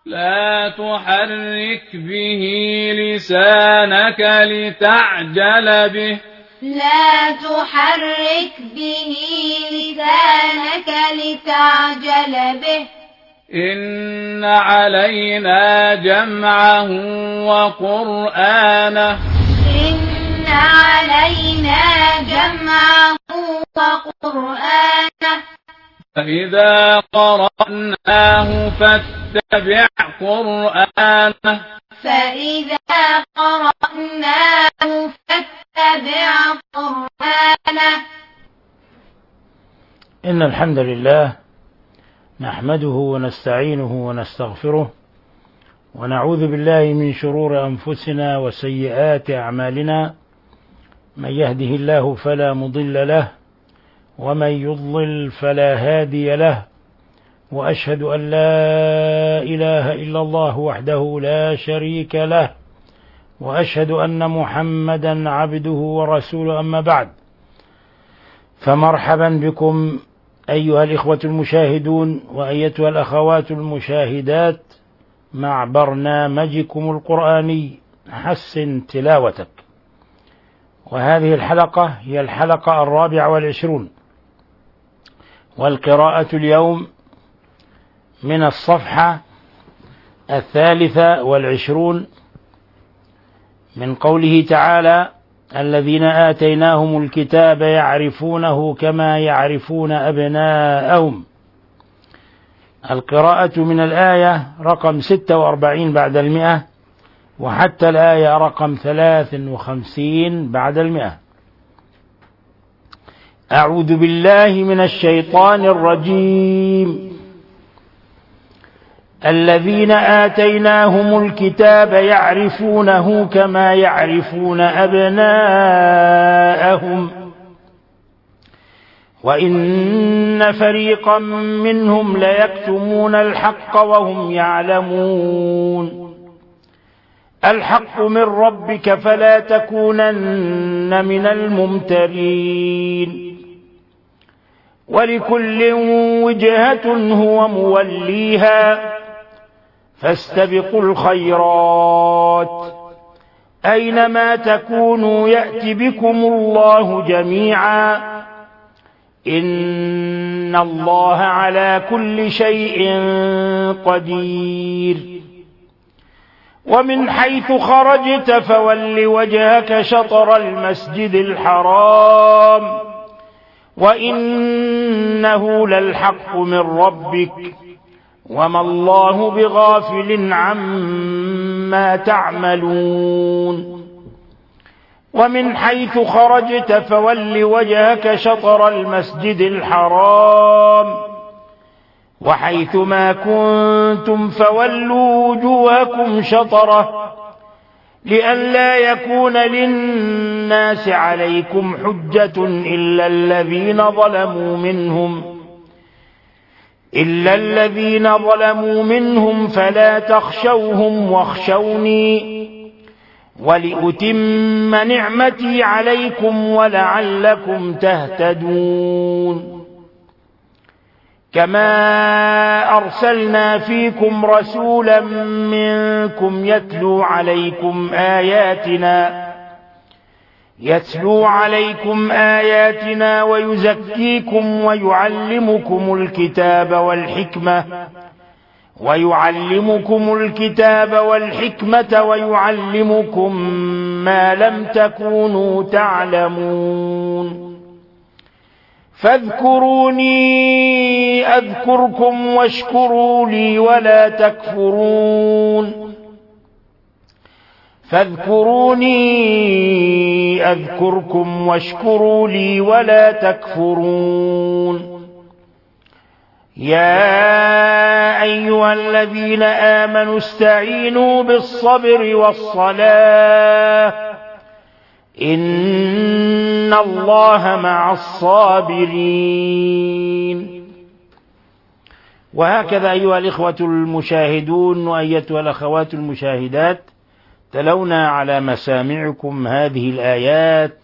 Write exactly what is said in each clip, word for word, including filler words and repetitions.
لا تحرك به لسانك لتعجل به لا تحرك به لسانك لتعجل به إن علينا جمعه وقرآنه إن علينا جمعه وقرآنه فإذا قرأناه فاتبع قرآنه فإذا قرأناه فاتبع قرآنه إن الحمد لله نحمده ونستعينه ونستغفره ونعوذ بالله من شرور أنفسنا وسيئات أعمالنا. من يهده الله فلا مضل له ومن يضلل فلا هادي له، وأشهد أن لا إله إلا الله وحده لا شريك له، وأشهد أن محمدا عبده ورسوله. أما بعد، فمرحبا بكم أيها الإخوة المشاهدون وأيتها الأخوات المشاهدات مع برنامجكم القرآني حسن تلاوتك. وهذه الحلقة هي الحلقة الرابعة والعشرون، والقراءة اليوم من الصفحة الثالثة والعشرون من قوله تعالى: الذين آتيناهم الكتاب يعرفونه كما يعرفون أبناءهم. القراءة من الآية رقم ستة وأربعين بعد المئة وحتى الآية رقم ثلاث وخمسين بعد المئة. أعوذ بالله من الشيطان الرجيم. الذين آتيناهم الكتاب يعرفونه كما يعرفون أبناءهم وإن فريقا منهم ليكتمون الحق وهم يعلمون. الحق من ربك فلا تكونن من الممترين. ولكل وجهة هو موليها فاستبقوا الخيرات أينما تكونوا يأت بكم الله جميعا إن الله على كل شيء قدير. ومن حيث خرجت فول وجهك شطر المسجد الحرام وإنه للحق من ربك وما الله بغافل عما تعملون. ومن حيث خرجت فول وجهك شطر المسجد الحرام وحيث ما كنتم فولوا وجوهكم شطره لئلا يكون للناس عليكم حجة إلا الذين ظلموا منهم إلا الذين ظلموا منهم فلا تخشوهم واخشوني ولأتم نعمتي عليكم ولعلكم تهتدون. كما أرسلنا فيكم رسولا منكم يتلو عليكم آياتنا يتلو عليكم آياتنا ويزكيكم ويعلمكم الكتاب والحكمة ويعلمكم الكتاب والحكمة ويعلمكم ما لم تكونوا تعلمون. فاذكروني أذكركم واشكروا لي ولا تكفرون. فاذكروني أذكركم واشكروا لي ولا تكفرون. يا أيها الذين آمنوا استعينوا بالصبر والصلاة إن الله مع الصابرين. وهكذا أيها الإخوة المشاهدون وأيتها الأخوات المشاهدات، تلونا على مسامعكم هذه الآيات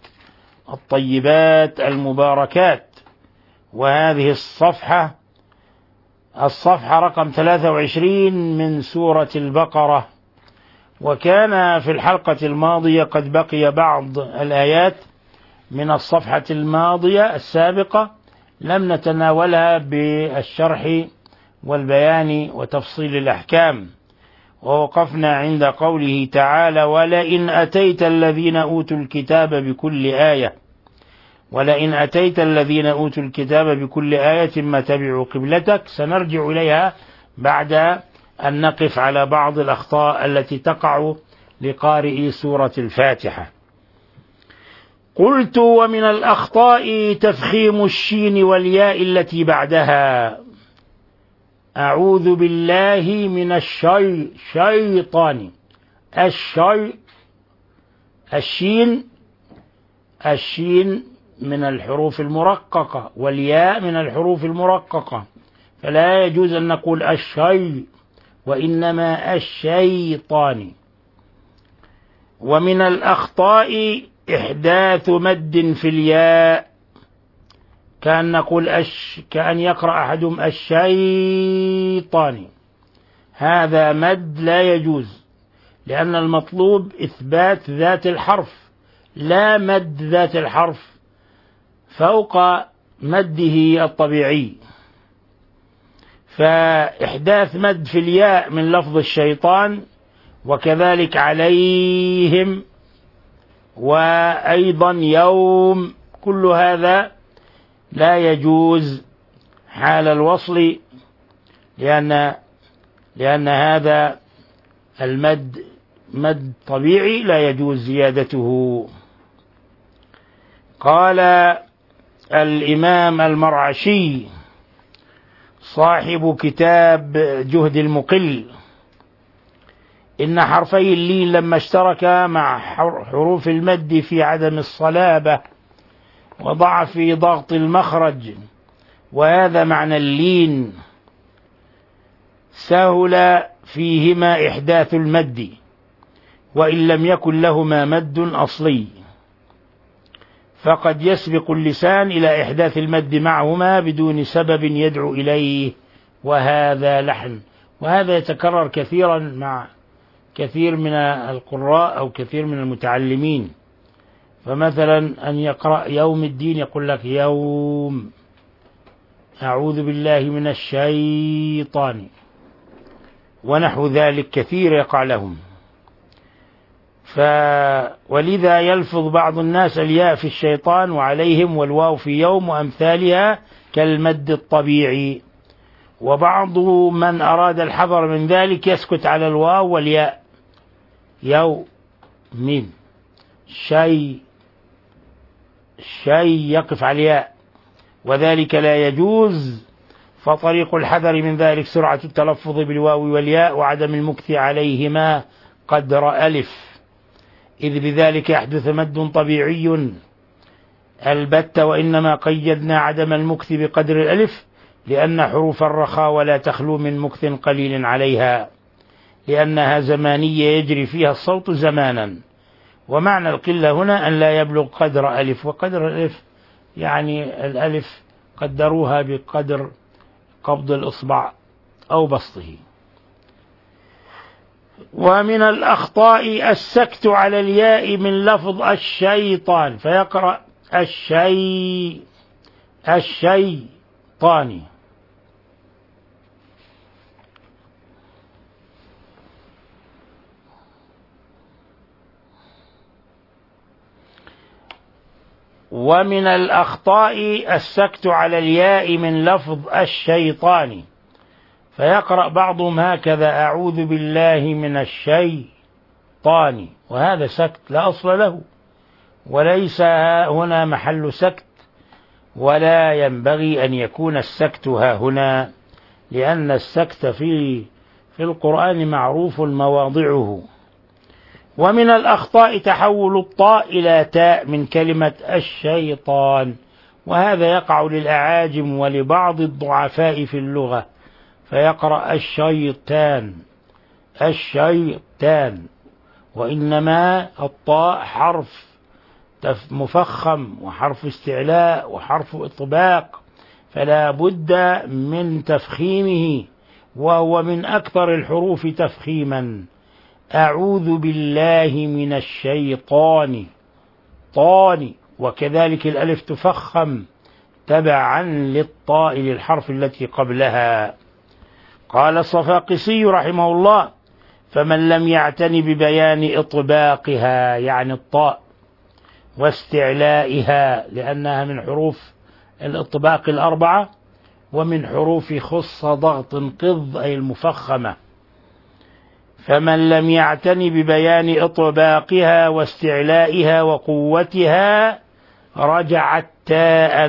الطيبات المباركات وهذه الصفحة الصفحة رقم ثلاثة وعشرين من سورة البقرة. وكان في الحلقة الماضية قد بقي بعض الآيات من الصفحة الماضية السابقة لم نتناولها بالشرح والبيان وتفصيل الأحكام، ووقفنا عند قوله تعالى: ولئن أتيت الذين أوتوا الكتاب بكل آية ولئن أتيت الذين أوتوا الكتاب بكل آية ما تبعوا قبلتك. سنرجع إليها بعد أن نقف على بعض الأخطاء التي تقع لقارئ سورة الفاتحة. قلت: ومن الأخطاء تفخيم الشين والياء التي بعدها. أعوذ بالله من الشي شيطان. الشي الشين الشين من الحروف المرققة والياء من الحروف المرققة، فلا يجوز أن نقول الشي وإنما الشيطان. ومن الأخطاء إحداث مد في الياء، كأن نقول أش كأن يقرأ أحدهم الشيطان، هذا مد لا يجوز، لأن المطلوب إثبات ذات الحرف لا مد ذات الحرف فوق مده الطبيعي. فإحداث مد في الياء من لفظ الشيطان، وكذلك عليهم وأيضا يوم، كل هذا لا يجوز حال الوصل، لأن لأن هذا المد مد طبيعي لا يجوز زيادته. قال الإمام المرعشي صاحب كتاب جهد المقل: إن حرفي اللين لما اشتركا مع حروف المد في عدم الصلابة وضعف ضغط المخرج، وهذا معنى اللين، سهل فيهما إحداث المد وإن لم يكن لهما مد أصلي، فقد يسبق اللسان إلى إحداث المد معهما بدون سبب يدعو إليه، وهذا لحن. وهذا يتكرر كثيرا مع كثير من القراء أو كثير من المتعلمين. فمثلا أن يقرأ يوم الدين يقول لك يوم، أعوذ بالله من الشيطان، ونحو ذلك كثير يقع لهم. ف ولذا يلفظ بعض الناس الياء في الشيطان وعليهم والواو في يوم وأمثالها كالمد الطبيعي، وبعض من أراد الحذر من ذلك يسكت على الواو والياء، يو ميم شيء شيء يقف على الياء، وذلك لا يجوز. فطريق الحذر من ذلك سرعة التلفظ بالواو والياء وعدم المكث عليهما قدر ألف، إذ بذلك يحدث مد طبيعي البتة، وإنما قيدنا عدم المكث بقدر الألف لأن حروف الرخاء ولا تخلو من مكث قليل عليها، لأنها زمانية يجري فيها الصوت زمانا. ومعنى القلة هنا أن لا يبلغ قدر ألف، وقدر الألف يعني الألف قدروها بقدر قبض الإصبع أو بسطه. ومن الأخطاء السكت على الياء من لفظ الشيطان، فيقرأ الشيء الشيطاني. ومن الأخطاء السكت على الياء من لفظ الشيطان، فيقرأ بعضهم هكذا: أعوذ بالله من الشيطان، وهذا سكت لا أصل له، وليس هنا محل سكت، ولا ينبغي أن يكون السكت ها هنا، لأن السكت في في القرآن معروف مواضعه. ومن الأخطاء تحول الطاء إلى تاء من كلمة الشيطان، وهذا يقع للأعاجم ولبعض الضعفاء في اللغة، فيقرأ الشيطان الشيطان، وإنما الطاء حرف مفخم وحرف استعلاء وحرف إطباق، فلا بد من تفخيمه، وهو من أكثر الحروف تفخيما. أعوذ بالله من الشيطان طاني، وكذلك الألف تفخم تبعا للطاء للحرف التي قبلها. قال الصفاقسي رحمه الله: فمن لم يعتني ببيان إطباقها، يعني الطاء، واستعلائها، لأنها من حروف الإطباق الأربعة، ومن حروف خص ضغط قض أي المفخمة. فمن لم يعتني ببيان إطباقها واستعلائها وقوتها رجعت تاء،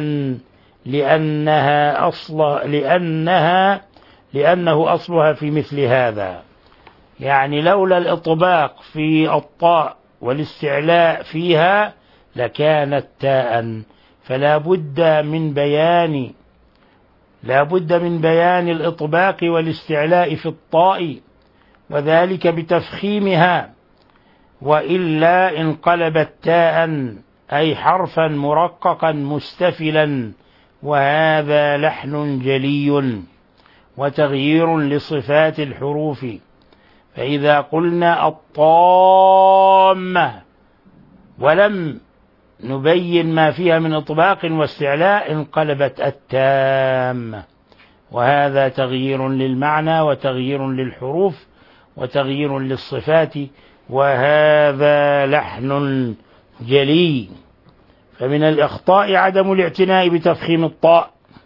لأنها أصل لأنها لأنه أصلها في مثل هذا. يعني لولا الإطباق في الطاء والاستعلاء فيها لكانت تاء، فلا بد من بيان لا بد من بيان الإطباق والاستعلاء في الطاء، وذلك بتفخيمها، وإلا انقلبت تاء، أي حرفا مرققا مستفلا، وهذا لحن جلي وتغيير لصفات الحروف. فإذا قلنا الطامة ولم نبين ما فيها من إطباق واستعلاء انقلبت التامة، وهذا تغيير للمعنى وتغيير للحروف وتغيير للصفات، وهذا لحن جلي. فمن الأخطاء عدم الاعتناء بتفخيم الطاء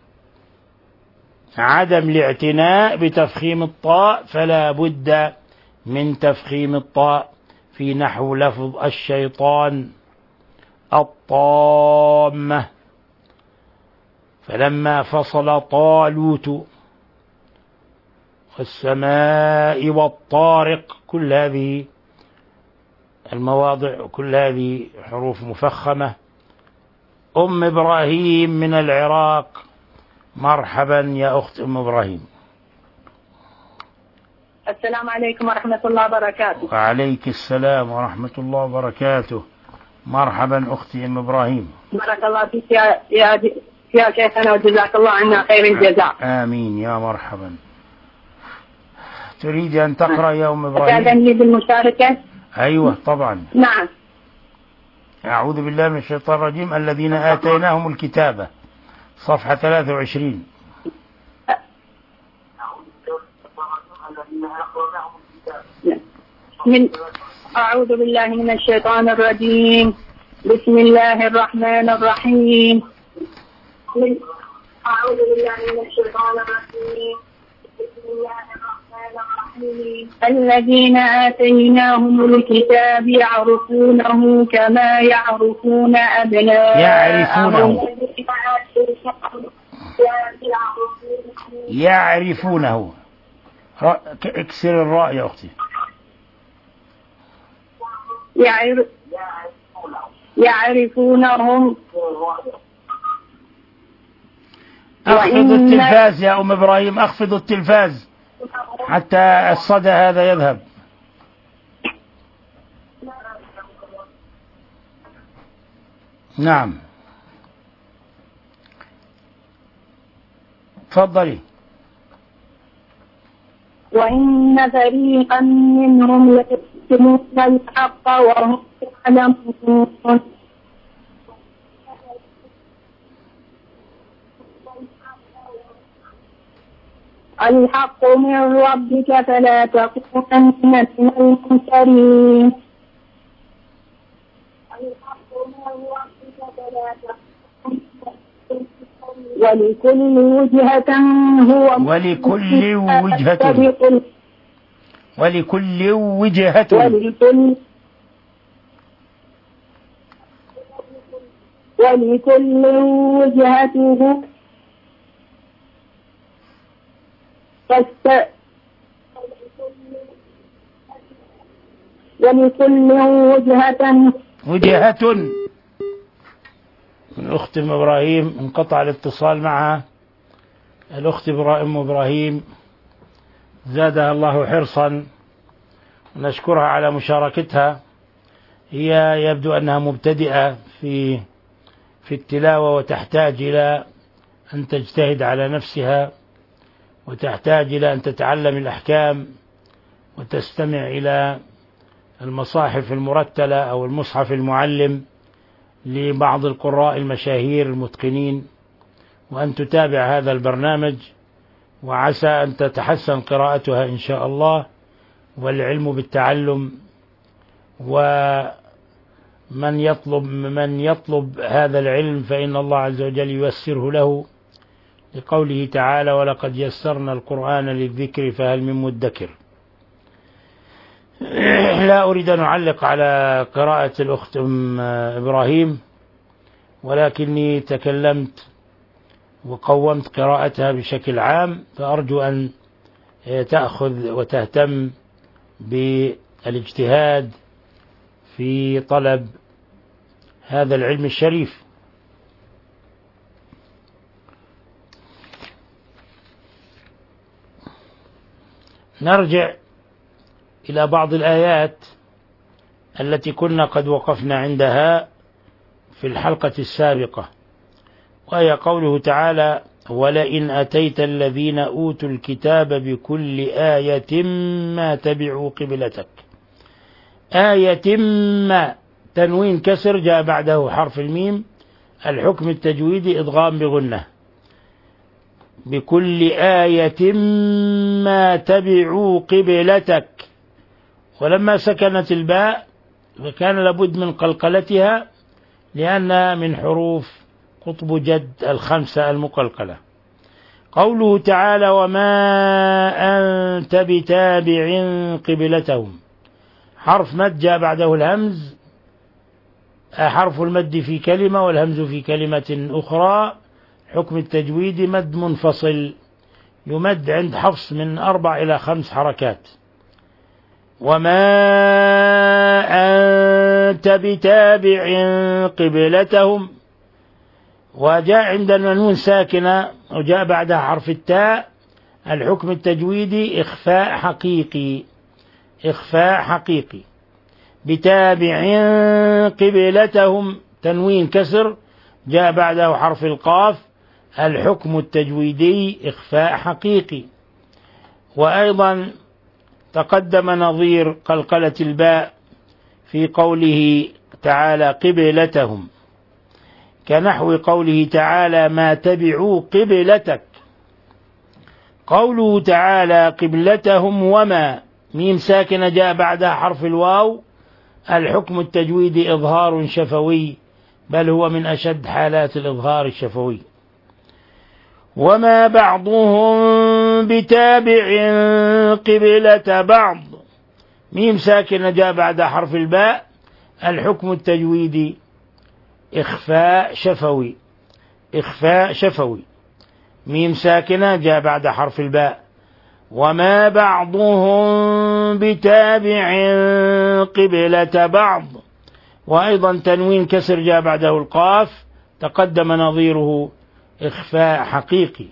عدم الاعتناء بتفخيم الطاء فلا بد من تفخيم الطاء في نحو لفظ الشيطان الطامة. فلما فصل طالوت والسماء والطارق، كل هذه المواضع كل هذه حروف مفخمة. أم إبراهيم من العراق، مرحبا يا أخت أم إبراهيم. السلام عليكم ورحمة الله وبركاته. وعليك السلام ورحمة الله وبركاته. مرحبا أختي أم إبراهيم. بارك الله فيك يا يا يا شيخنا، وجزاك الله عنا خير الجزاء. آمين يا مرحبا. تريد أن تقرأ يا أم إبراهيم؟ تأذن لي بالمشاركة؟ أيوة طبعا. نعم. أعوذ بالله من الشيطان الرجيم. الذين آتيناهم الكتاب، صفحة ثلاثة وعشرين. من أعوذ بالله من الشيطان الرجيم. بسم الله الرحمن الرحيم. من أعوذ بالله من الشيطان الرجيم. بسم الله الرحمن الرحيم. الذين آتيناهم الكتاب يعرفونه كما يعرفون أبناءهم. يعرفونه يعرفونه اكسر الراء يا أختي. يعرف يعرفونهم. أخفض التلفاز يا أم إبراهيم، أخفض التلفاز حتى الصدى هذا يذهب. نعم تفضلي. وإن فريقا منهم يكتمون الحق وهم يعلمون. الحق من ربك فلا تكونن من الممترين. ولكل وجهة هو ولكل وجهة ولكل وجهة ولكل ولكل وجهته فست ولكل وجهة وجهة من أخت إبراهيم انقطع الاتصال معها. الأخت إبراهيم إبراهيم زادها الله حرصا، ونشكرها على مشاركتها. هي يبدو أنها مبتدئة في في التلاوة، وتحتاج إلى أن تجتهد على نفسها، وتحتاج إلى أن تتعلم الأحكام وتستمع إلى المصاحف المرتلة أو المصحف المعلم لبعض القراء المشاهير المتقنين، وأن تتابع هذا البرنامج، وعسى أن تتحسن قراءتها إن شاء الله. والعلم بالتعلم، ومن يطلب من يطلب هذا العلم فإن الله عز وجل ييسره له، لقوله تعالى: ولقد يسرنا القرآن للذكر فهل من مدكر. لا أريد أن أعلق على قراءة الأخت أم إبراهيم، ولكني تكلمت وقومت قراءتها بشكل عام، فأرجو أن تأخذ وتهتم بالاجتهاد في طلب هذا العلم الشريف. نرجع إلى بعض الآيات التي كنا قد وقفنا عندها في الحلقة السابقة، وهي قوله تعالى: ولئن أتيت الذين أوتوا الكتاب بكل آية ما تبعوا قبلتك. آية ما، تنوين كسر جاء بعده حرف الميم، الحكم التجويدي إدغام بغنة. بكل آية ما تبعوا قبلتك، ولما سكنت الباء فكان لابد من قلقلتها، لأنها من حروف قطب جد الخمسة المقلقلة. قوله تعالى: وما أنت بتابع قبلتهم، حرف مد جاء بعده الهمز، حرف المد في كلمة والهمز في كلمة أخرى. حكم التجويد مد منفصل، يمد عند حفص من أربع إلى خمس حركات. وما أنت بتابع قبلتهم، وجاء عندنا نون ساكنة وجاء بعدها حرف التاء، الحكم التجويدي إخفاء حقيقي، إخفاء حقيقي. بتابع قبلتهم، تنوين كسر جاء بعده حرف القاف، الحكم التجويدي إخفاء حقيقي. وأيضا تقدم نظير قلقلة الباء في قوله تعالى: قبلتهم، كنحو قوله تعالى: ما تبعوا قبلتك. قوله تعالى: قبلتهم وما، ميم ساكنة جاء بعدها حرف الواو، الحكم التجويدي إظهار شفوي، بل هو من أشد حالات الإظهار الشفوي. وما بعضهم بتابع قبلة بعض، ميم ساكنة جاء بعدها حرف الباء، الحكم التجويدي إخفاء شفوي، إخفاء شفوي. ميم ساكنة جاء بعد حرف الباء. وما بعضهم بتابع قبلة بعض، وأيضا تنوين كسر جاء بعده القاف، تقدم نظيره إخفاء حقيقي.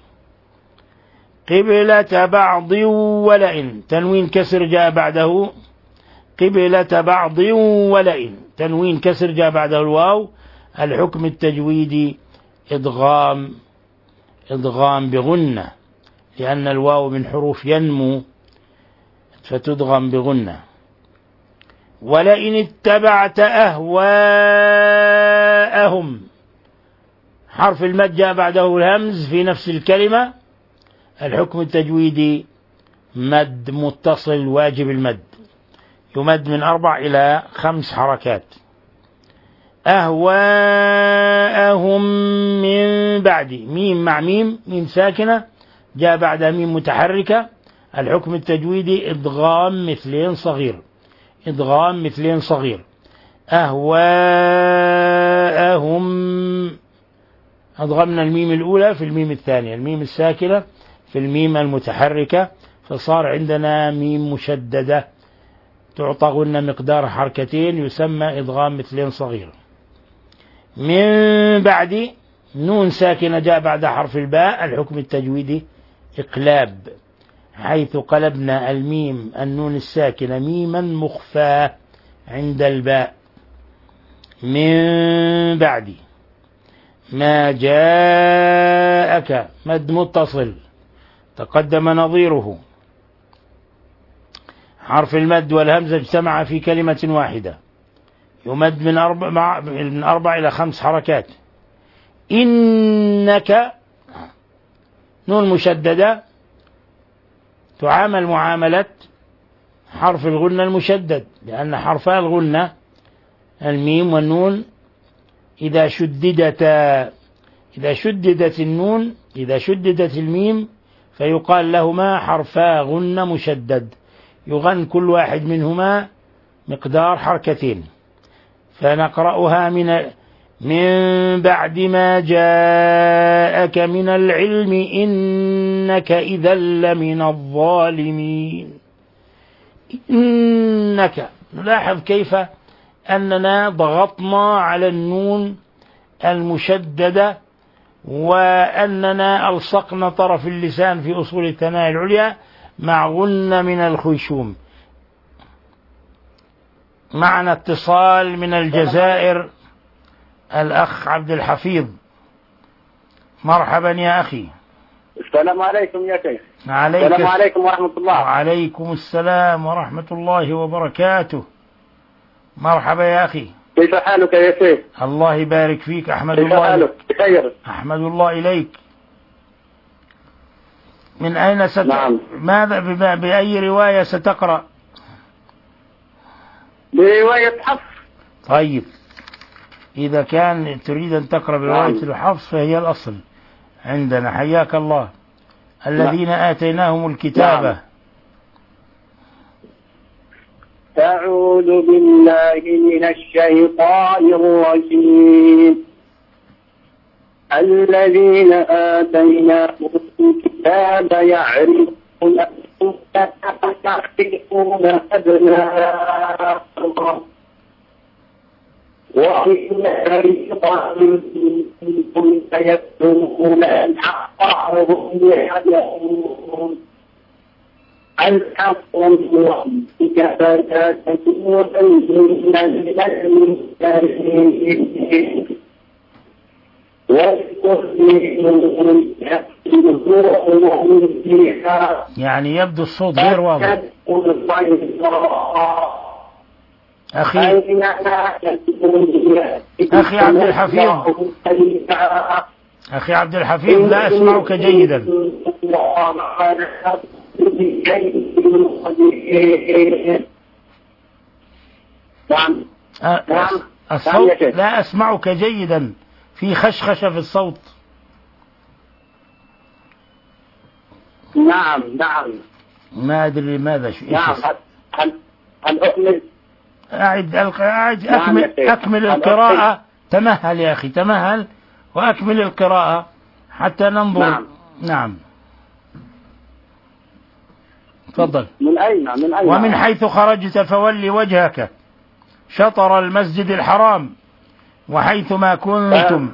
قبلة بعض ولئن، تنوين كسر جاء بعده قبلة بعض ولئن، تنوين كسر جاء بعده الواو، الحكم التجويدي إدغام، إدغام بغنة، لأن الواو من حروف ينمو فتدغم بغنة. ولئن اتبعت أهواءهم، حرف المد جاء بعده الهمز في نفس الكلمة، الحكم التجويدي مد متصل واجب المد، يمد من أربع إلى خمس حركات. أهواءهم من بعد، ميم مع ميم، ميم ساكنة جاء بعدها ميم متحركة، الحكم التجويدي إدغام مثلين صغير، إدغام مثلين صغير. أهواءهم، أدغمنا الميم الأولى في الميم الثانية، الميم الساكنة في الميم المتحركة، فصار عندنا ميم مشددة تعطى غنة مقدار حركتين، يسمى إدغام مثلين صغير. من بعد، نون ساكنة جاء بعد حرف الباء، الحكم التجويدي إقلاب، حيث قلبنا الميم النون الساكنة ميما مخفى عند الباء. من بعد، ما جاءك مد متصل تقدم نظيره، حرف المد والهمزة اجتمع في كلمة واحدة، يمد من أربع, من أربع إلى خمس حركات. إنك نون مشددة تعامل معاملة حرف الغنة المشدد، لأن حرفا الغنة الميم والنون إذا شددتا إذا شددت النون إذا شددت الميم فيقال لهما حرفا غنة مشدد، يغن كل واحد منهما مقدار حركتين. فنقرأها من من بعد ما جاءك من العلم إنك إذا لمن الظالمين. إنك، نلاحظ كيف أننا ضغطنا على النون المشددة، وأننا ألصقنا طرف اللسان في أصول الثنايا العليا مع غنة من الخيشوم. معنا اتصال من الجزائر، الأخ عبد الحفيظ. مرحبا يا أخي. السلام عليكم يا شيخ. عليك السلام عليكم ورحمة الله. وعليكم السلام ورحمة الله وبركاته. مرحبا يا أخي. كيف حالك يا شيخ؟ الله يبارك فيك. أحمد كيف الله حالك؟ بخير. أحمد الله إليك. من أين ست... نعم. ماذا ب... بأي رواية ستقرأ؟ برواية حفص. طيب، إذا كان تريد أن تقرأ برواية نعم. الحفص فهي الأصل عندنا. حياك الله. الذين نعم. آتيناهم الكتابة. نعم. أعوذ بالله من الشيطان الرجيم. الذين آتيناهم الكتاب يعرفونه كما يعرفون أبناءهم وإن فريقا منهم ليكتمون الحق وهم يعلمون. الحق من ربك فلا تكونن من الممترين يعني يبدو الصوت غير واضح. أخي أخي عبد الحفيظ أخي عبد الحفيظ لا أسمعك جيدا. الصوت لا أسمعك جيدا، في خشخشة في الصوت. نعم نعم ما أدري لماذا. شو نعم. هل هل أكمل؟ أعد أعد أكمل أكمل القراءة. تمهل يا أخي، تمهل وأكمل القراءة حتى ننظر. نعم. نعم. تفضل. من أين؟ من أين؟ ومن حيث خرجت فولي وجهك شطر المسجد الحرام وحيث ما كنتم.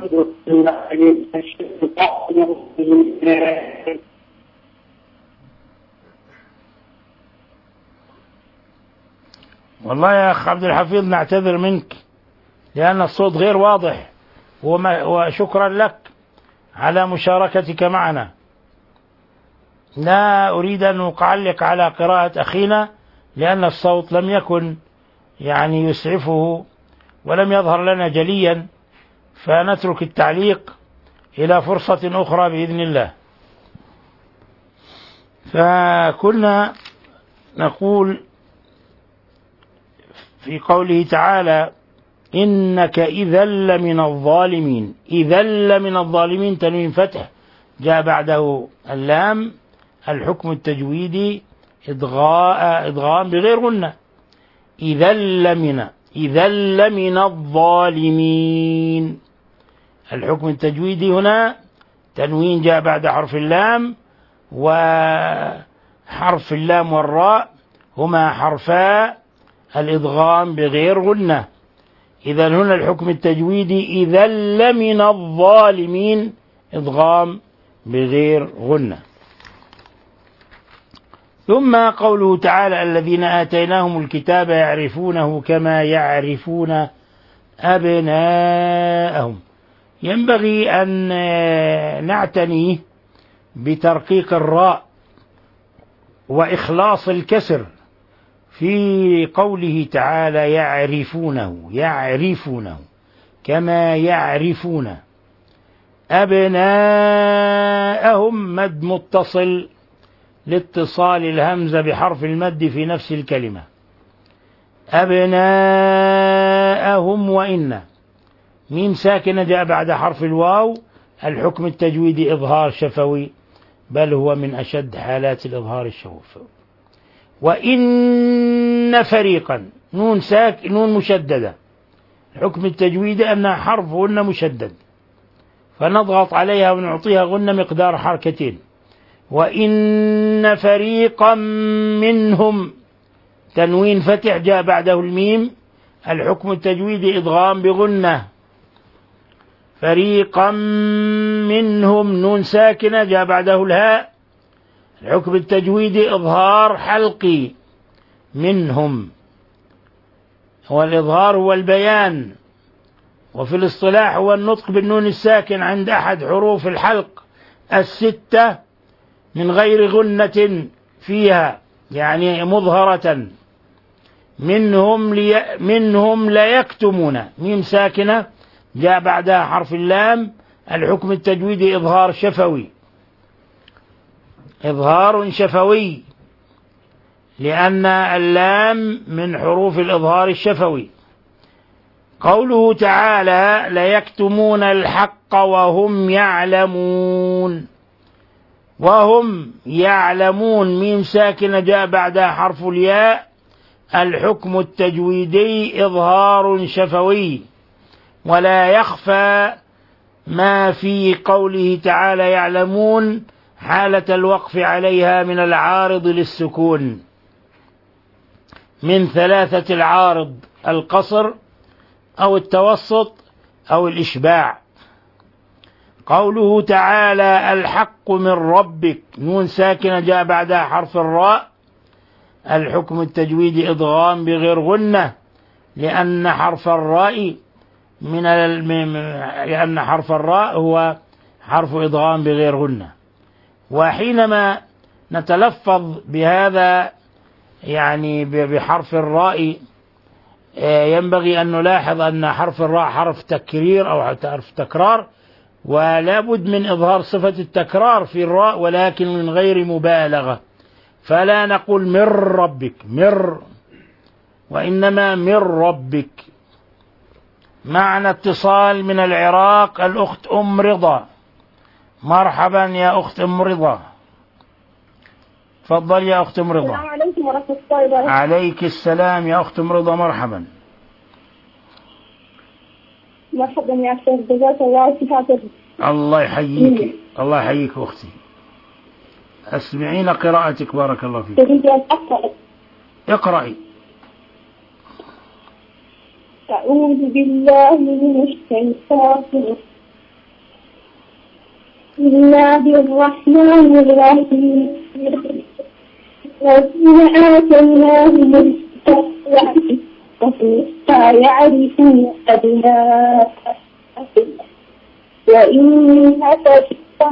والله يا أخ عبد الحفيظ نعتذر منك لأن الصوت غير واضح، وشكرا لك على مشاركتك معنا. لا أريد أن أعلق على قراءة أخينا لأن الصوت لم يكن يعني يسعفه ولم يظهر لنا جليا، فنترك التعليق إلى فرصة أخرى بإذن الله. فكنا نقول في قوله تعالى إنك إذا لمن الظالمين. إذا لمن الظالمين تنوين فتح جاء بعده اللام، الحكم التجويدي إدغاء إدغام بغير غنة. إذا لمن إذا لمن الظالمين، الحكم التجويدي هنا تنوين جاء بعد حرف اللام، وحرف اللام والراء هما حرفا الإدغام بغير غنة. إذا هنا الحكم التجويدي إذا لمن الظالمين إدغام بغير غنة. ثم قوله تعالى الذين آتيناهم الكتاب يعرفونه كما يعرفون أبناءهم. ينبغي أن نعتني بترقيق الراء وإخلاص الكسر في قوله تعالى يعرفونه يعرفونه كما يعرفون أبناءهم، مد متصل لاتصال الهمزة بحرف المد في نفس الكلمة. أبناءهم وإن ميم ساكنة جاء بعد حرف الواو، الحكم التجويدي إظهار شفوي، بل هو من أشد حالات الإظهار الشفوي. وإن فريقا نون ساك نون مشددة، الحكم التجويدي أنها حرف غنة مشدد، فنضغط عليها ونعطيها غنة مقدار حركتين. وإن فريقا منهم تنوين فتح جاء بعده الميم، الحكم التجويدي إدغام بغنة. فريقا منهم نون ساكنة جاء بعده الهاء، الحكم التجويدي إظهار حلقي. منهم والإظهار هو البيان، وفي الاصطلاح هو النطق بالنون الساكن عند أحد حروف الحلق الستة من غير غنة فيها، يعني مظهرة. منهم لي منهم لا يكتمون ميم ساكنة جاء بعدها حرف اللام، الحكم التجويدي إظهار شفوي، إظهار شفوي، لأن اللام من حروف الإظهار الشفوي. قوله تعالى لا يكتمون الحق وهم يعلمون، وهم يعلمون ميم ساكنة جاء بعدها حرف الياء، الحكم التجويدي إظهار شفوي. ولا يخفى ما في قوله تعالى يعلمون حالة الوقف عليها من العارض للسكون، من ثلاثة العارض: القصر أو التوسط أو الإشباع. قوله تعالى الحق من ربك نون ساكنة جاء بعدها حرف الراء، الحكم التجويدي إدغام بغير غنة، لأن حرف الراء من لأن حرف الراء هو حرف إدغام بغير غنة. وحينما نتلفظ بهذا يعني بحرف الراء ينبغي أن نلاحظ أن حرف الراء حرف تكرير أو حرف تكرار، ولا بد من إظهار صفة التكرار في الراء، ولكن من غير مبالغة. فلا نقول من ربك مر، وإنما من ربك. معنى اتصال من العراق الأخت أم رضا. مرحبا يا أخت أم رضا، تفضل يا أخت أم رضا. السلام عليكم ورحمة الله وبركاته. عليك السلام يا أخت أم رضا، مرحبا. مرحبا يا شيخ، جزاك الله خير. الله يحييك، الله يحييك أختي. أسمعين قراءتك بارك الله فيك. اقرأي. أعوذ بالله من الشيطان الرجيم. بسم الله الرحمن الرحيم. الذين آتيناهم الكتاب يعرفون أبناءهم وإن فريقا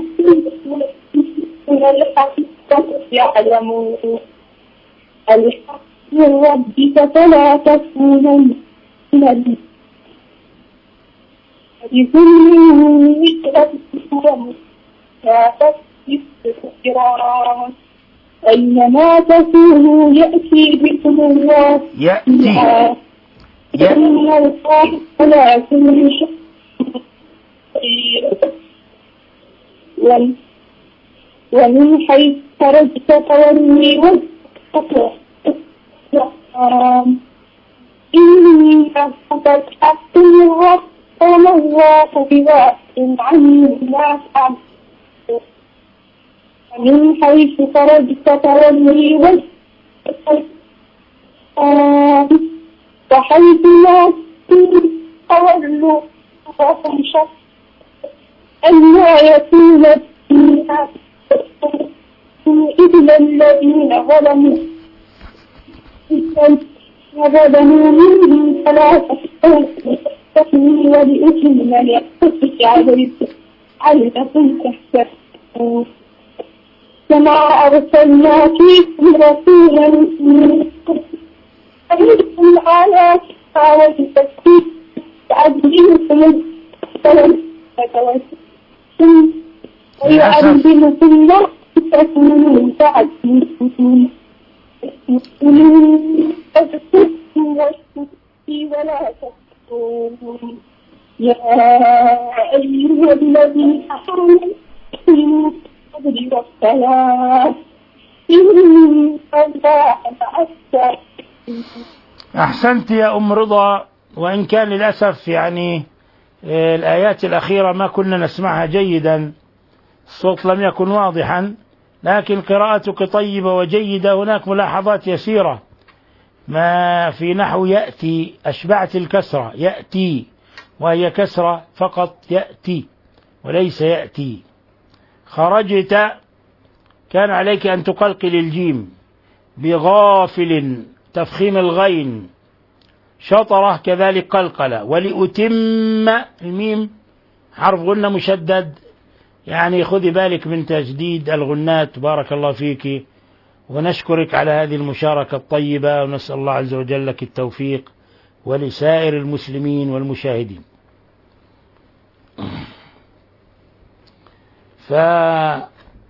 من الحقيقة يعلمون الحق من ربك فلا تكونن من الذين بكل لا تستكبرون أينما تكونوا يأتي بكم الله. يأتي إن الله على كل شيء قدير. ومن حيث خرجت فولي وجهك إنك قد حق الرب وما الله بغافل عما تعملون. ومن حيث خرجت فولي وجهك وحيث لا تولوا وهم شر ألا يكون فيها إلا الذين ظلموا وظلموا منهم فلا تستوي تحمي ولأتم لأحسك عليك عليكم تحسنون كما أرسلنا فيكم رسولا منكم على كتاب التكفير تعلمكم السلام ويعلمكم ما تكونوا تعلمون ولا تكفرون يا أيها الذين آمنوا قبل والصلاة إن الله مع الصابرين. أحسنت يا أم رضا، وإن كان للأسف يعني الآيات الأخيرة ما كنا نسمعها جيدا، الصوت لم يكن واضحا، لكن قراءتك طيبة وجيدة. هناك ملاحظات يسيرة، ما في نحو يأتي أشبعت الكسرة يأتي، وهي كسرة فقط يأتي وليس يأتي. خرجت كان عليك أن تقلقل الجيم بغافل تفخيم الغين. شطرة كذلك قلقلة. ولأتم الميم حرف غنة مشدد، يعني خذي بالك من تجديد الغنات. بارك الله فيك ونشكرك على هذه المشاركة الطيبة، ونسأل الله عز وجل لك التوفيق ولسائر المسلمين والمشاهدين. فمن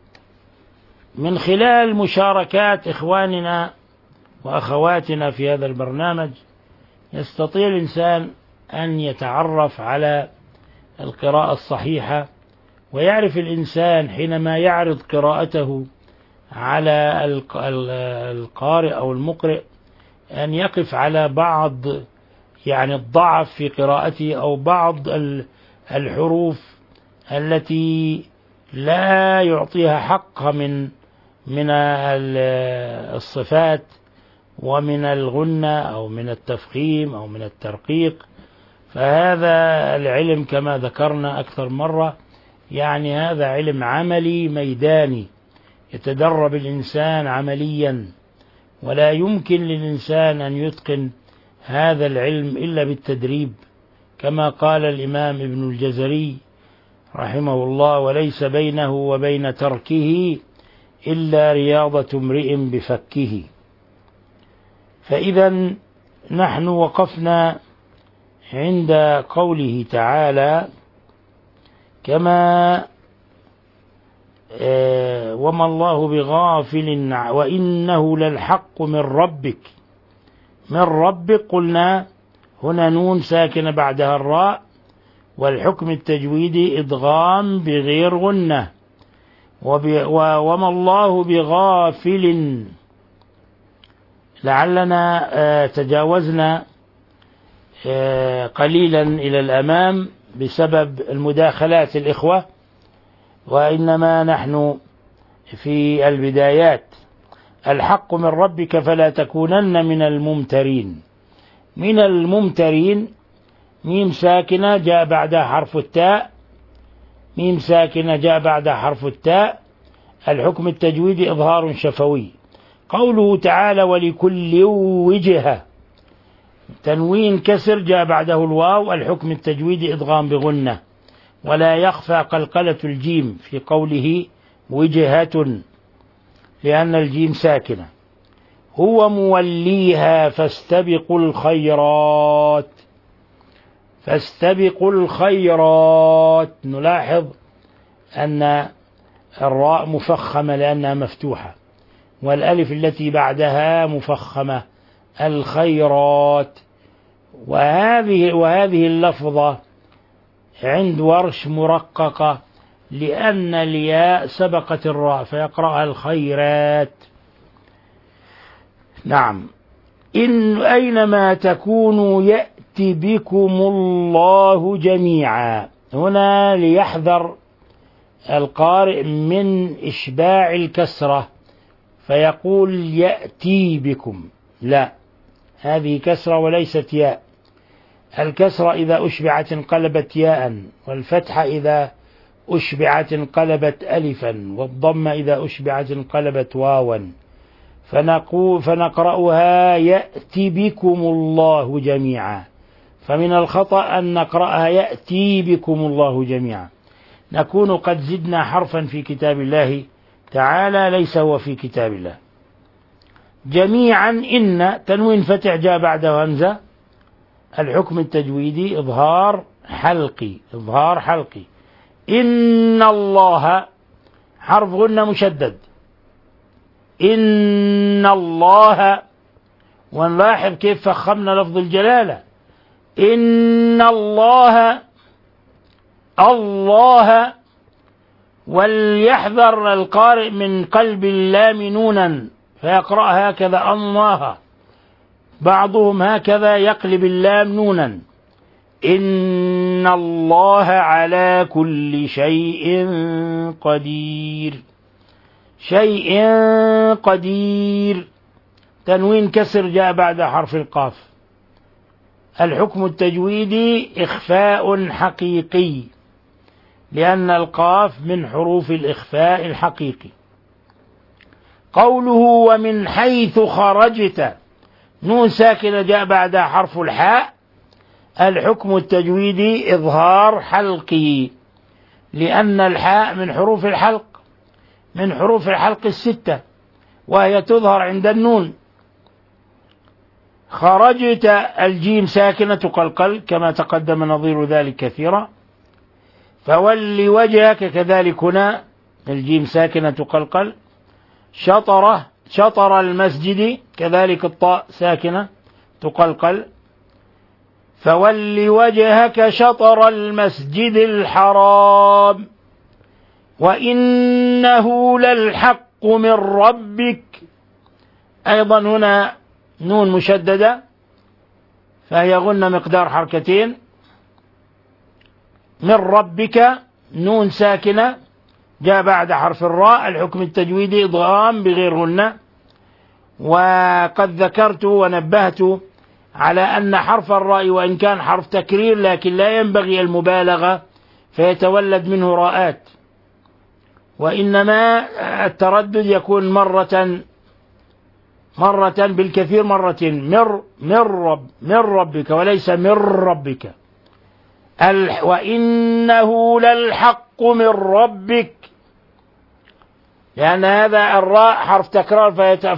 خلال مشاركات إخواننا وأخواتنا في هذا البرنامج يستطيع الإنسان أن يتعرف على القراءة الصحيحة، ويعرف الإنسان حينما يعرض قراءته على القارئ أو المقرئ أن يقف على بعض يعني الضعف في قراءته، أو بعض الحروف التي لا يعطيها حقها من من الصفات ومن الغنة أو من التفخيم أو من الترقيق. فهذا العلم كما ذكرنا أكثر مرة، يعني هذا علم عملي ميداني يتدرب الإنسان عمليا، ولا يمكن للإنسان أن يتقن هذا العلم إلا بالتدريب، كما قال الإمام ابن الجزري رحمه الله: وليس بينه وبين تركه إلا رياضة امرئ بفكه. فإذا نحن وقفنا عند قوله تعالى: كما وما الله بغافل وإنه للحق من ربك. من ربك قلنا هنا نون ساكنة بعدها الراء، والحكم التجويدي إدغام بغير غنة. وما الله بغافل، لعلنا تجاوزنا قليلا إلى الأمام بسبب المداخلات الإخوة، وإنما نحن في البدايات. الحق من ربك فلا تكونن من الممترين. من الممترين ميم ساكنة جاء بعدها حرف التاء، ميم ساكنة جاء بعدها حرف التاء، الحكم التجويدي إظهار شفوي. قوله تعالى: ولكل وجهة، تنوين كسر جاء بعده الواو، الحكم التجويدي إدغام بغنة. ولا يخفى قلقلة الجيم في قوله وجهة لأن الجيم ساكنة. هو موليها فاستبقوا الخيرات. فاستبقوا الخيرات، نلاحظ أن الراء مفخمة لأنها مفتوحة، والألف التي بعدها مفخمة، الخيرات. وهذه وهذه اللفظة عند ورش مرققة لأن الياء سبقت الراء فيقرأها الخيرات. نعم. إن أينما تكونوا يأتي بكم الله جميعا. هنا ليحذر القارئ من إشباع الكسرة فيقول يأتي بكم، لا، هذه كسرة وليست ياء. الكسرة إذا أشبعت انقلبت ياء، والفتحة إذا أشبعت انقلبت ألفا، والضمة إذا أشبعت انقلبت واوا. فنقول فنقرأها يأتي بكم الله جميعا، فمن الخطأ أن نقرأها يأتي بكم الله جميعا، نكون قد زدنا حرفا في كتاب الله تعالى ليس هو في كتاب الله. جميعا إن تنوين فتح جاء بعده همزة، الحكم التجويدي إظهار حلقي، إظهار حلقي. إن الله حرف غنة مشدد، إن الله، ونلاحظ كيف فخمنا لفظ الجلالة، إن الله الله. وليحذر القارئ من قلب اللام نونا فيقرأ هكذا الله، بعضهم هكذا يقلب اللام نونا. إن الله على كل شيء قدير، شيء قدير. تنوين كسر جاء بعد حرف القاف. الحكم التجويدي إخفاء حقيقي، لأن القاف من حروف الإخفاء الحقيقي. قوله ومن حيث خرجت، نون ساكنة جاء بعدها حرف الحاء، الحكم التجويدي إظهار حلقي، لأن الحاء من حروف الحلق، من حروف الحلق الستة، وهي تظهر عند النون. خرجت الجيم ساكنة تقلقل كما تقدم نظير ذلك كثيرا. فول وجهك كذلك هنا الجيم ساكنة تقلقل. شطرة شطر المسجد كذلك الطاء ساكنة تقلقل. فول وجهك شطر المسجد الحرام وإنه للحق من ربك، أيضا هنا نون مشددة فهي غنة مقدار حركتين. من ربك نون ساكنة جاء بعد حرف الراء، الحكم التجويدي إضغام بغير غنة. وقد ذكرت ونبهت على أن حرف الراء وإن كان حرف تكرير لكن لا ينبغي المبالغة فيتولد منه راءات، وإنما التردد يكون مرة مرة بالكثير، مرة مر من رب من ربك وليس من ربك. وإنه للحق من ربك، لأن هذا الراء حرف تكرار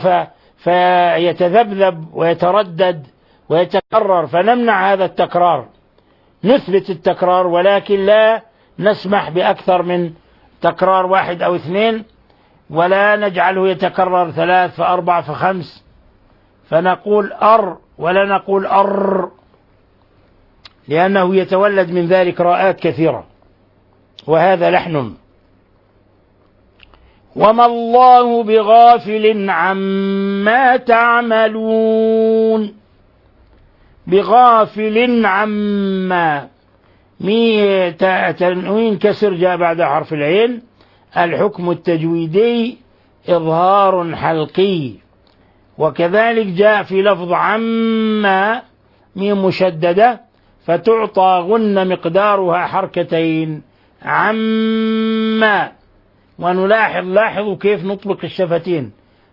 فيتذبذب ويتردد ويتكرر، فنمنع هذا التكرار، نثبت التكرار ولكن لا نسمح بأكثر من تكرار واحد أو اثنين، ولا نجعله يتكرر ثلاث فأربع فخمس، فنقول أر ولا نقول أر، لأنه يتولد من ذلك راءات كثيرة وهذا لحن. وما الله بغافل عما تعملون، بغافل عما، مي تنوين كسر جاء بعد حرف العين، الحكم التجويدي إظهار حلقي. وكذلك جاء في لفظ عما ميم مشددة فتعطى غن مقدارها حركتين، عما. ونلاحظ لاحظوا كيف نطلق الشفتين،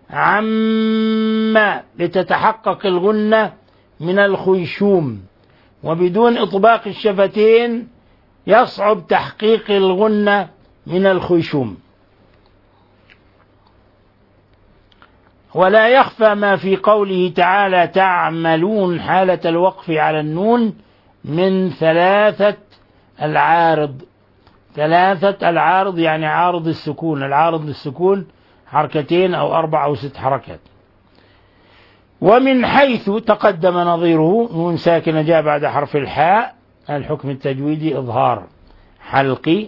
عما، لتتحقق الغنة من الخيشوم، وبدون إطباق الشفتين يصعب تحقيق الغنة من الخيشوم. ولا يخفى ما في قوله تعالى تعملون حالة الوقف على النون من ثلاثة العارض، ثلاثة العارض يعني عارض السكون، العارض للسكون حركتين أو أربع أو ست حركات. ومن حيث تقدم نظيره نون ساكنة جاء بعد حرف الحاء، الحكم التجويدي إظهار حلقي.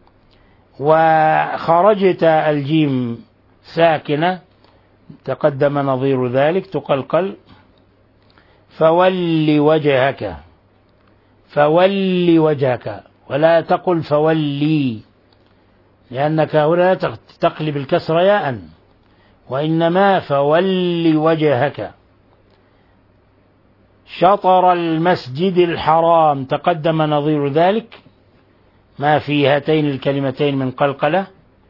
وخرجت الجيم ساكنة تقدم نظير ذلك تقلقل. فول وجهك، فول وجهك، ولا تقل فولي، لأنك هنا تقلب الكسر ياء، وإنما فول وجهك. شطر المسجد الحرام تقدم نظير ذلك ما في هاتين الكلمتين من قلقلة.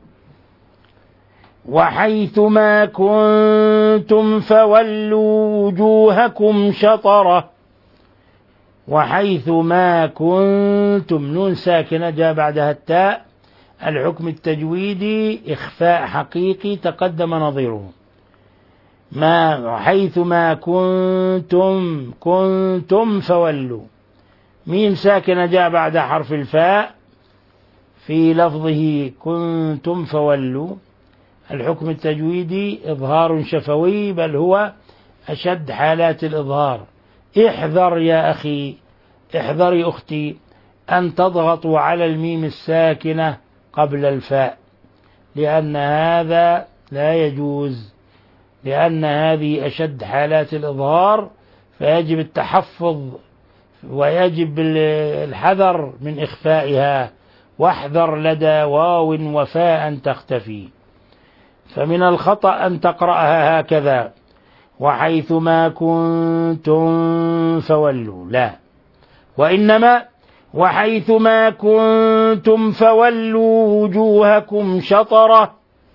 وحيثما كنتم فولوا وجوهكم شطرة، وحيث ما كنتم نون ساكنة جاء بعدها التاء، الحكم التجويدي إخفاء حقيقي تقدم نظيره. ما حيث ما كنتم كنتم فولوا، ميم ساكنة جاء بعد حرف الفاء في لفظه كنتم فولوا، الحكم التجويدي إظهار شفوي، بل هو أشد حالات الإظهار. احذر يا أخي، احذري أختي أن تضغطوا على الميم الساكنة قبل الفاء، لأن هذا لا يجوز، لأن هذه أشد حالات الإظهار، فيجب التحفظ ويجب الحذر من إخفائها، واحذر لدى واو وفاء تختفي. فمن الخطأ أن تقرأها هكذا وحيث ما كنتم فولوا، لا، وإنما وحيث ما كنتم فولوا وجوهكم شطرة.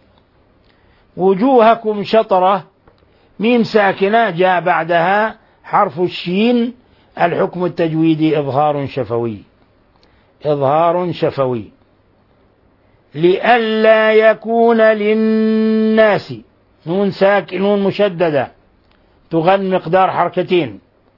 وجوهكم شطرة ميم ساكنة جاء بعدها حرف الشين، الحكم التجويدي إظهار شفوي، إظهار شفوي. لئلا يكون للناس، نون ساكن نون مشددة تغن مقدار حركتين،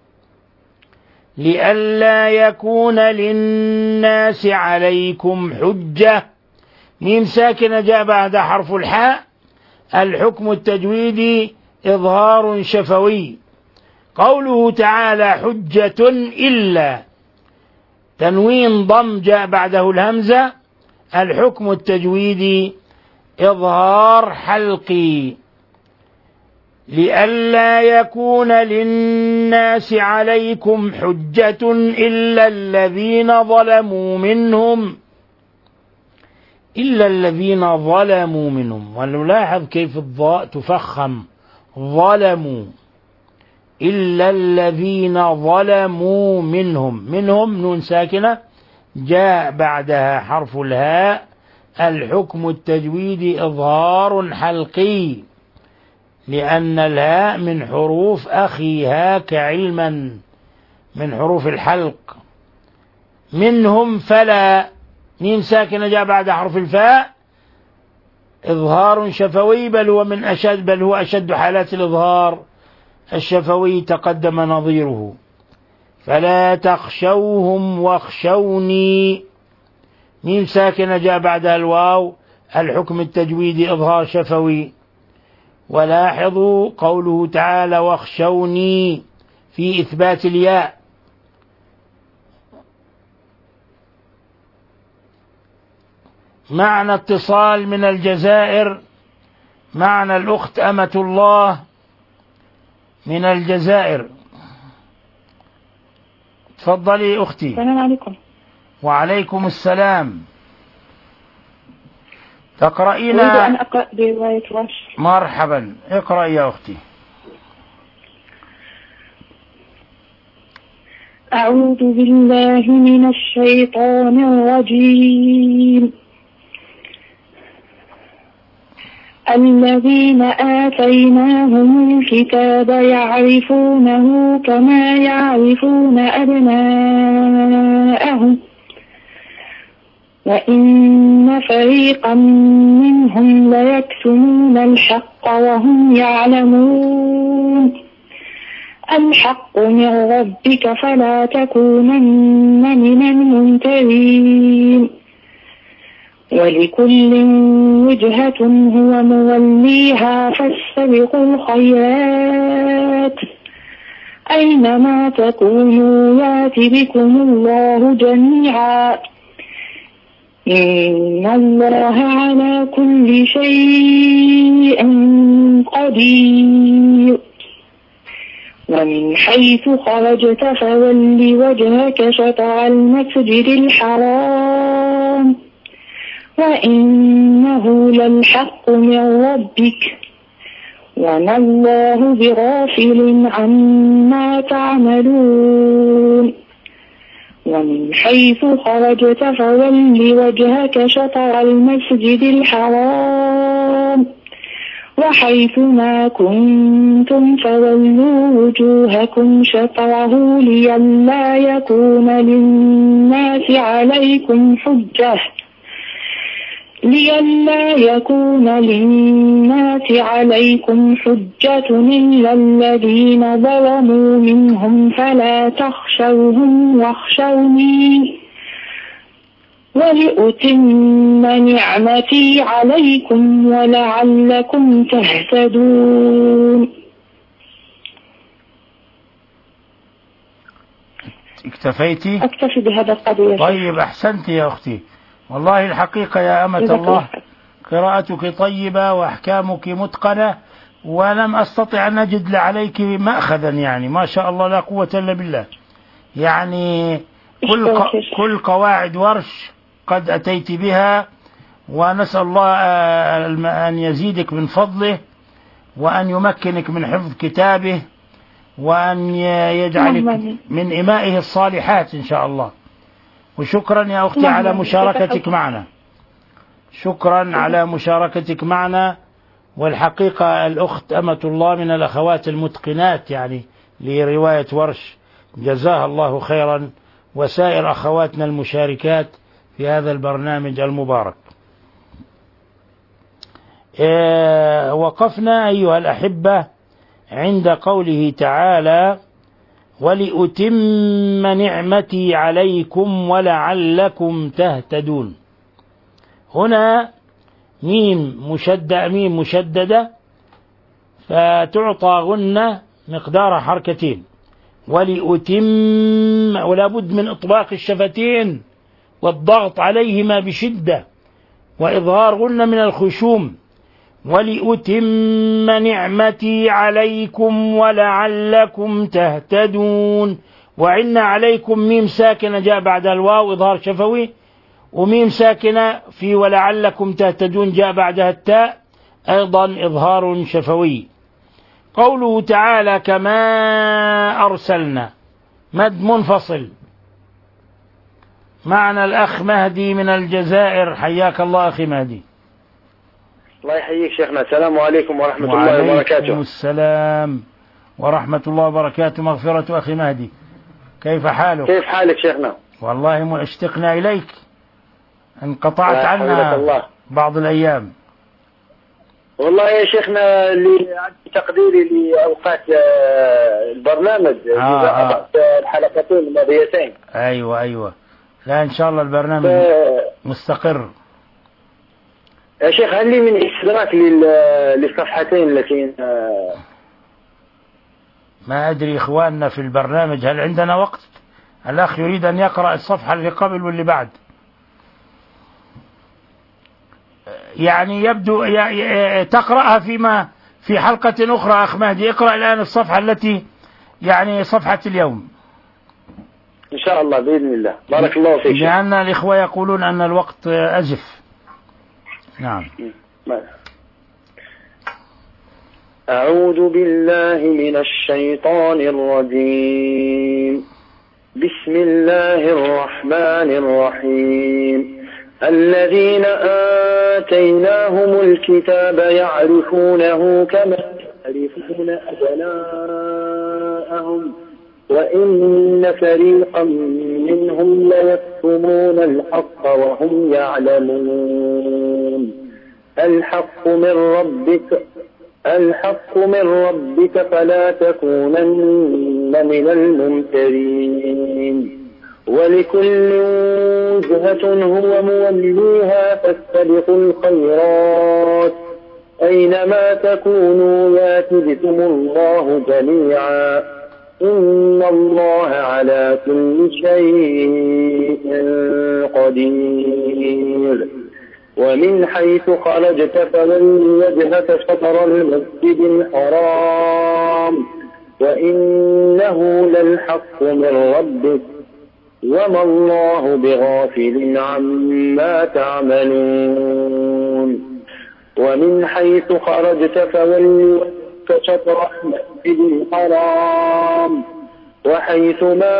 لئلا يكون للناس عليكم حجة، ميم ساكنة جاء بعد حرف الحاء، الحكم التجويدي إظهار شفوي. قوله تعالى حجة إلا، تنوين ضم جاء بعده الهمزة، الحكم التجويدي إظهار حلقي. لئلا يكون للناس عليكم حجة إلا الذين ظلموا منهم، إلا الذين ظلموا منهم، ونلاحظ كيف الضاء تفخم، ظلموا، إلا الذين ظلموا منهم، منهم نون ساكنة جاء بعدها حرف الهاء، الحكم التجويدي إظهار حلقي، لأن الهاء من حروف أخيها كعلما، من حروف الحلق. منهم فلا، ميم ساكنة جاء بعد حرف الفاء، إظهار شفوي، بل هو من أشد بل هو أشد حالات الإظهار الشفوي تقدم نظيره. فلا تخشوهم واخشوني، ميم ساكنة جاء بعدها الواو، الحكم التجويدي إظهار شفوي. ولاحظوا قوله تعالى واخشوني في إثبات الياء، معنى اتصال من الجزائر، معنى الأخت أمة الله من الجزائر. تفضلي أختي. السلام عليكم. وعليكم السلام. تقرأين؟ أريد أن أقرأ برواية ورش. مرحبا، اقرأي يا أختي. أعوذ بالله من الشيطان الرجيم. الذين آتيناهم الكتاب يعرفونه كما يعرفون أبناءهم وإن فريقا منهم ليكتمون الحق وهم يعلمون. الحق من ربك فلا تكونن من الممترين. ولكل وجهة هو موليها فاستبقوا الخيرات أينما تكونوا يأت بكم الله جميعا إن الله على كل شيء قدير. ومن حيث خرجت فول وجهك شطر المسجد الحرام وإنه للحق من ربك وما الله بغافل عما تعملون. ومن حيث خرجت فول وجهك شطر المسجد الحرام وحيث ما كنتم فولوا وجوهكم شطره لئلا يكون للناس عليكم حجة لئلا يكون للناس عليكم حجة إلا الذين ظلموا منهم فلا تخشوهم واخشوني ولأتم نعمتي عليكم ولعلكم تهتدون. اكتفيتي؟ أكتفي بهذا القدر. طيب أحسنت يا أختي، والله الحقيقة يا أمة الله قراءتك طيبة وأحكامك متقنة، ولم أستطع أن أجد عليك مأخذا، يعني ما شاء الله لا قوة إلا بالله. يعني كل كل قواعد ورش قد أتيت بها، ونسأل الله أن يزيدك من فضله وأن يمكنك من حفظ كتابه وأن يجعلك من إمائه الصالحات إن شاء الله. وشكرا يا أختي على مشاركتك معنا، شكرا على مشاركتك معنا. والحقيقة الأخت أمة الله من الأخوات المتقنات يعني لرواية ورش، جزاها الله خيرا، وسائر أخواتنا المشاركات في هذا البرنامج المبارك. اه وقفنا أيها الأحبة عند قوله تعالى: ولأتم نعمتي عليكم ولعلكم تهتدون. هنا ميم مشددة ميم مشددة فتعطى غنة مقدار حركتين، ولأتم، ولا بد من إطباق الشفتين والضغط عليهما بشدة وإظهار غنة من الخشوم. ولأتم نعمتي عليكم ولعلكم تهتدون. وعنا عليكم ميم ساكنة جاء بعد الواو إظهار شفوي، وميم ساكنة في ولعلكم تهتدون جاء بعدها التاء أيضا إظهار شفوي. قوله تعالى: كما أرسلنا، مد منفصل. معنا الأخ مهدي من الجزائر، حياك الله أخي مهدي. الله يحييك شيخنا، السلام عليكم ورحمة الله وبركاته. وعليكم السلام ورحمة الله وبركاته. مغفرة أخي مهدي، كيف حالك؟ كيف حالك شيخنا؟ والله اشتقنا إليك، انقطعت عنا بعض الأيام. والله يا شيخنا لتقديري لأوقات البرنامج آه آه. الحلقتين الماضيتين. أيوة أيوة، لا إن شاء الله البرنامج ف... مستقر. يا شيخ هل لي من إدراك للصفحتين التي ما أدري إخواننا في البرنامج هل عندنا وقت؟ الأخ يريد أن يقرأ الصفحة اللي قبل واللي بعد، يعني يبدو تقرأها فيما في حلقة أخرى. أخ مهدي اقرأ الآن الصفحة التي يعني صفحة اليوم إن شاء الله بإذن الله. بارك الله فيك. لأن الإخوة يقولون أن الوقت أزف. نعم. أعوذ بالله من الشيطان الرجيم. بسم الله الرحمن الرحيم. الذين آتيناهم الكتاب يعرفونه كما يعرفون أبناءهم وإن فريقا منهم ليكتمون الحق وهم يعلمون. الحق من ربك الحق من ربك فلا تكونن من الممترين. ولكل وجهة هو موليها فاستبقوا الخيرات أينما تكونوا يأت بكم الله جميعا إن الله على كل شيء قدير. ومن حيث خرجت فول وجهك شطر المسجد الحرام وإنه للحق من ربك وما الله بغافل عما تعملون. ومن حيث خرجت فول وجهك شطر المسجد الحرام وحيث ما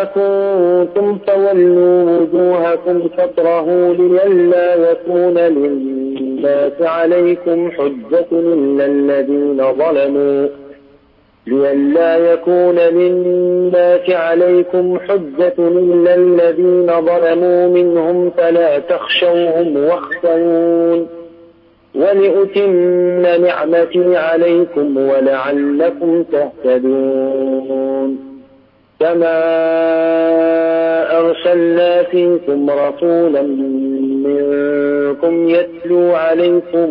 كنتم فولوا وجوهكم شطره لئلا يكون للناس للناس عليكم حجة إلا الذين ظلموا لئلا يكون للناس عليكم حجة إلا الذين ظلموا منهم فلا تخشوهم واخشون ولأتم نعمتي عليكم ولعلكم تهتدون كما أرسلنا فيكم رسولا منكم يتلو عليكم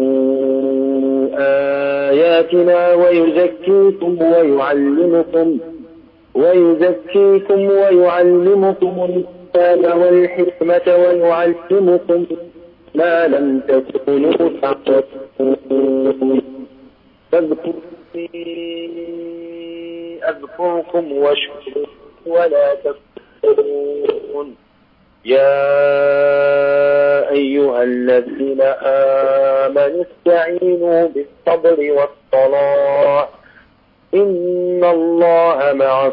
آياتنا ويزكيكم ويعلمكم ويزكيكم ويعلمكم الكتاب والحكمة ويعلمكم ما لم تكونوا تعلمون فاذكروني أذكركم واشكروا ولا تكفرون يا أيها الذين آمنوا استعينوا بالصبر والصلاة إن الله مع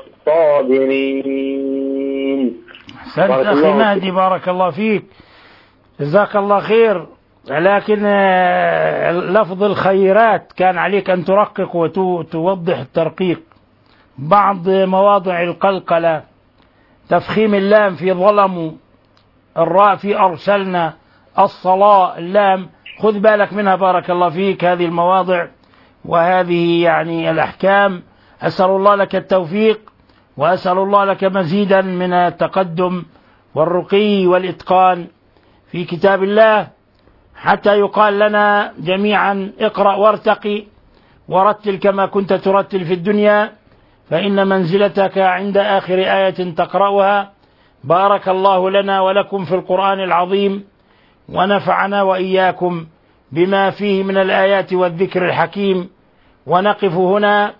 الصابرين. أحسنت أخي مهدي بارك الله فيك جزاك الله خير. لكن لفظ الخيرات كان عليك أن ترقق وتوضح الترقيق. بعض مواضع القلقلة تفخيم اللام في ظلموا، الراء في أرسلنا، الصلاة اللام، خذ بالك منها بارك الله فيك هذه المواضع وهذه يعني الأحكام. أسأل الله لك التوفيق وأسأل الله لك مزيدا من التقدم والرقي والإتقان في كتاب الله حتى يقال لنا جميعا اقرأ وارتقي ورتل كما كنت ترتل في الدنيا فإن منزلتك عند آخر آية تقرأها. بارك الله لنا ولكم في القرآن العظيم ونفعنا وإياكم بما فيه من الآيات والذكر الحكيم. ونقف هنا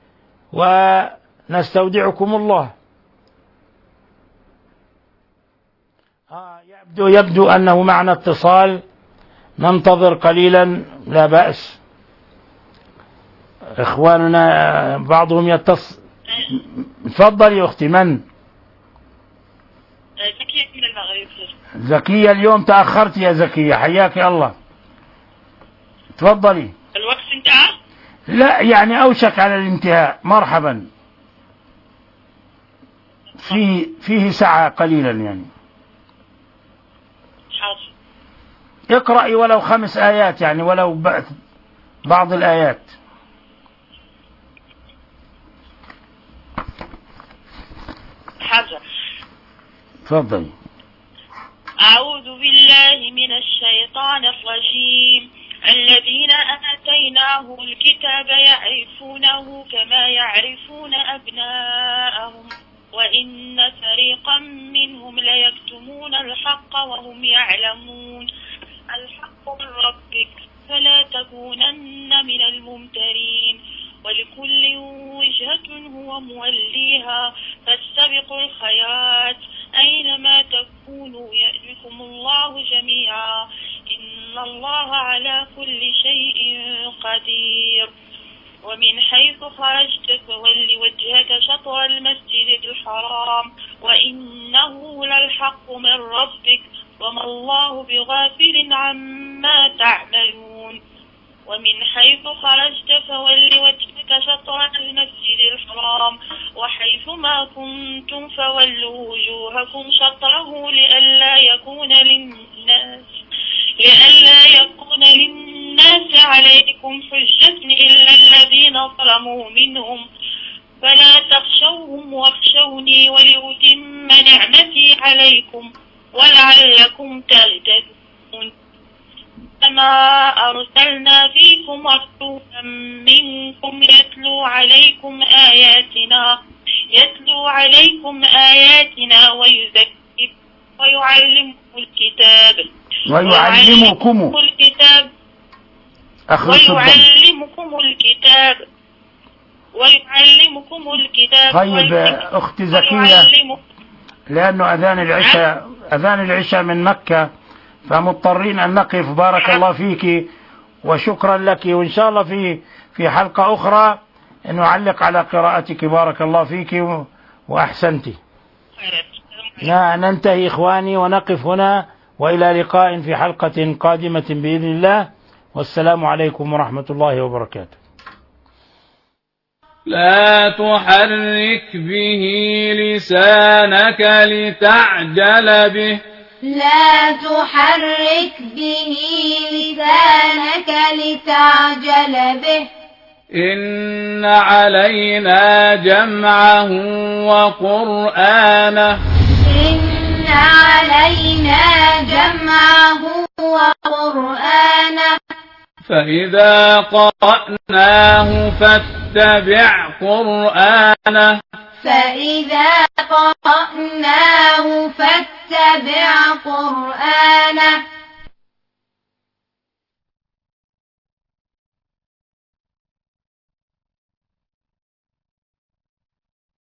ونستودعكم الله. آه يبدو, يبدو أنه معنا اتصال، ننتظر قليلا لا بأس. إخواننا بعضهم يتصل. تفضل يا أختي. من؟ زكية من المغرب. زكية اليوم تأخرت يا زكية، حياك الله. تفضلي. الوقت انتهى؟ لا يعني أوشك على الانتهاء. مرحبا. فيه فيه ساعة قليلا يعني. حاضر. اقرأي ولو خمس آيات يعني ولو بعض الآيات. حاضر. تفضلي. أعوذ بالله من الشيطان الرجيم. الذين آتيناه الكتاب يعرفونه كما يعرفون أبناءهم وإن فريقا منهم ليكتمون الحق وهم يعلمون. الحق من ربك فلا تكونن من الممترين ولكل وجهة هو موليها فاستبقوا الخيرات أينما تكونوا يأتكم الله جميعا إن الله على كل شيء قدير. ومن حيث خرجت فول وجهك شطر المسجد الحرام وإنه للحق من ربك وما الله بغافل عما تعملون. ومن حيث خرجت فول وجهك شطر المسجد الحرام وحيث ما كنتم فولوا وجوهكم شطره لئلا يكون للناس لئلا يكون للناس عليكم حجة إلا الذين ظلموا منهم فلا تخشوهم واخشوني ولأتم نعمتي عليكم ولعلكم تهتدون. كما أرسلنا فيكم رسولا منكم يتلو عليكم آياتنا يتلو عليكم آياتنا ويزكيكم ويعلمكم الكتاب ويعلمكم الكتاب ويعلمكم الكتاب ويعلمكم الكتاب. طيب أخت زكية، لأنه أذان العشاء أذان العشاء من مكة فمضطرين أن نقف. بارك الله فيك وشكرا لك، وإن شاء الله في في حلقة أخرى نعلق على قراءتك. بارك الله فيك وأحسنت. ننتهي إخواني ونقف هنا. وإلى لقاء في حلقة قادمة بإذن الله، والسلام عليكم ورحمة الله وبركاته. لا تحرك به لسانك لتعجل به لا تحرك به لسانك لتعجل به إن علينا جمعه وقرآنه إن علينا جمعه وقرآنه فإذا قرأناه فاتبع قرآنه فإذا قرأناه فاتبع قرآنه